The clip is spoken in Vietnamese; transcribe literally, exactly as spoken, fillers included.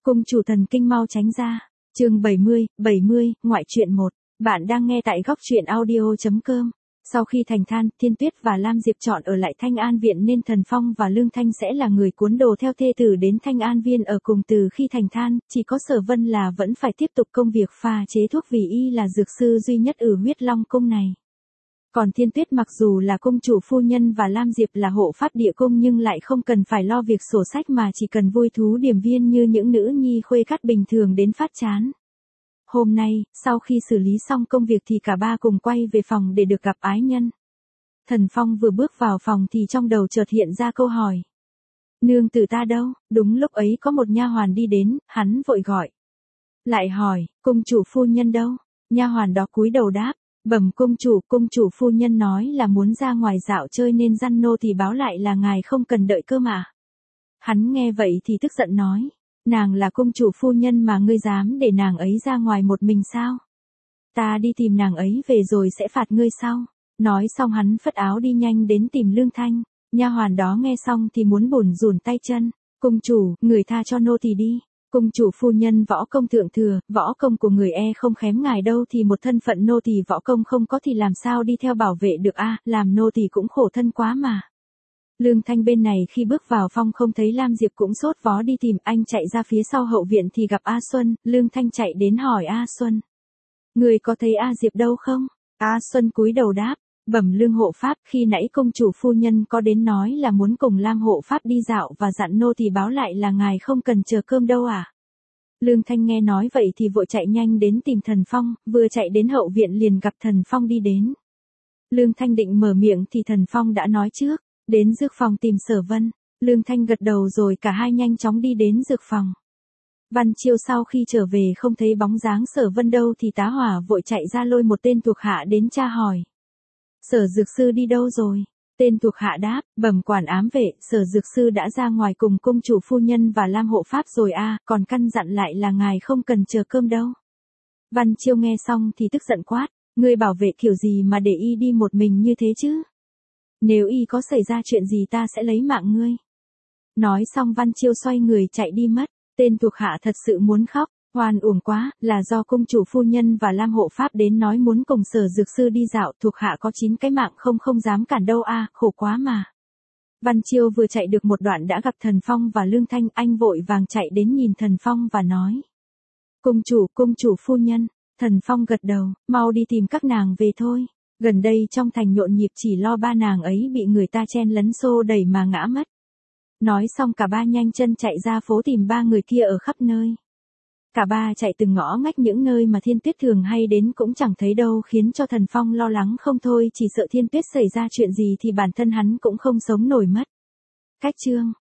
Cung chủ thần kinh mau tránh ra. Chương bảy mươi, bảy mươi, ngoại truyện một. Bạn đang nghe tại góc truyện audio chấm com. Sau khi thành than, Thiên Tuyết và Lam Diệp chọn ở lại Thanh An Viện nên Thần Phong và Lương Thanh sẽ là người cuốn đồ theo thê tử đến Thanh An Viên ở cùng. Từ khi thành than, chỉ có Sở Vân là vẫn phải tiếp tục công việc pha chế thuốc vì y là dược sư duy nhất ở Huyết Long cung này. Còn Thiên Tuyết mặc dù là cung chủ phu nhân và Lam Diệp là hộ pháp địa cung nhưng lại không cần phải lo việc sổ sách mà chỉ cần vui thú điềm viên như những nữ nhi khuê cát bình thường đến phát chán. Hôm nay, sau khi xử lý xong công việc thì cả ba cùng quay về phòng để được gặp ái nhân. Thần Phong vừa bước vào phòng thì trong đầu chợt hiện ra câu hỏi. Nương tử ta đâu? Đúng lúc ấy có một nha hoàn đi đến, hắn vội gọi. Lại hỏi, cung chủ phu nhân đâu? Nha hoàn đó cúi đầu đáp. Bẩm cung chủ, cung chủ phu nhân nói là muốn ra ngoài dạo chơi nên dặn nô thì báo lại là ngài không cần đợi cơ mà. Hắn nghe vậy thì tức giận nói. Nàng là cung chủ phu nhân mà ngươi dám để nàng ấy ra ngoài một mình sao? Ta đi tìm nàng ấy về rồi sẽ phạt ngươi sau. Nói xong hắn phất áo đi nhanh đến tìm Lương Thanh. Nha hoàn đó nghe xong thì muốn bủn rủn tay chân. Cung chủ, người tha cho nô thì đi. Cung chủ phu nhân võ công thượng thừa, võ công của người e không kém ngài đâu thì một thân phận nô tỳ võ công không có thì làm sao đi theo bảo vệ được a, làm nô tỳ cũng khổ thân quá mà. Lương Thanh bên này khi bước vào phòng không thấy Lam Diệp cũng sốt vó đi tìm, anh chạy ra phía sau hậu viện thì gặp A Xuân, Lương Thanh chạy đến hỏi A Xuân. Người có thấy A Diệp đâu không? A Xuân cúi đầu đáp, bẩm Lương hộ pháp, khi nãy công chủ phu nhân có đến nói là muốn cùng Lam hộ pháp đi dạo và dặn nô thì báo lại là ngài không cần chờ cơm đâu à. Lương Thanh nghe nói vậy thì vội chạy nhanh đến tìm Thần Phong, vừa chạy đến hậu viện liền gặp Thần Phong đi đến. Lương Thanh định mở miệng thì Thần Phong đã nói trước. Đến dược phòng tìm Sở Vân, Lương Thanh gật đầu rồi cả hai nhanh chóng đi đến dược phòng. Văn Chiêu sau khi trở về không thấy bóng dáng Sở Vân đâu thì tá hỏa vội chạy ra lôi một tên thuộc hạ đến tra hỏi. Sở dược sư đi đâu rồi? Tên thuộc hạ đáp, bẩm quản ám vệ, Sở dược sư đã ra ngoài cùng cung chủ phu nhân và Lam hộ pháp rồi a, còn căn dặn lại là ngài không cần chờ cơm đâu. Văn Chiêu nghe xong thì tức giận quát, ngươi bảo vệ kiểu gì mà để y đi một mình như thế chứ? Nếu y có xảy ra chuyện gì ta sẽ lấy mạng ngươi. Nói xong Văn Chiêu xoay người chạy đi mất, tên thuộc hạ thật sự muốn khóc, hoan uổng quá, là do cung chủ phu nhân và Lam hộ pháp đến nói muốn cùng Sở dược sư đi dạo, thuộc hạ có chín cái mạng không không dám cản đâu a, khổ quá mà. Văn Chiêu vừa chạy được một đoạn đã gặp Thần Phong và Lương Thanh, anh vội vàng chạy đến nhìn Thần Phong và nói. Cung chủ, cung chủ phu nhân, Thần Phong gật đầu, mau đi tìm các nàng về thôi. Gần đây trong thành nhộn nhịp chỉ lo ba nàng ấy bị người ta chen lấn xô đẩy mà ngã mất. Nói xong cả ba nhanh chân chạy ra phố tìm ba người kia ở khắp nơi. Cả ba chạy từng ngõ ngách những nơi mà Thiên Tuyết thường hay đến cũng chẳng thấy đâu, khiến cho Thần Phong lo lắng không thôi, chỉ sợ Thiên Tuyết xảy ra chuyện gì thì bản thân hắn cũng không sống nổi mất. Cách chương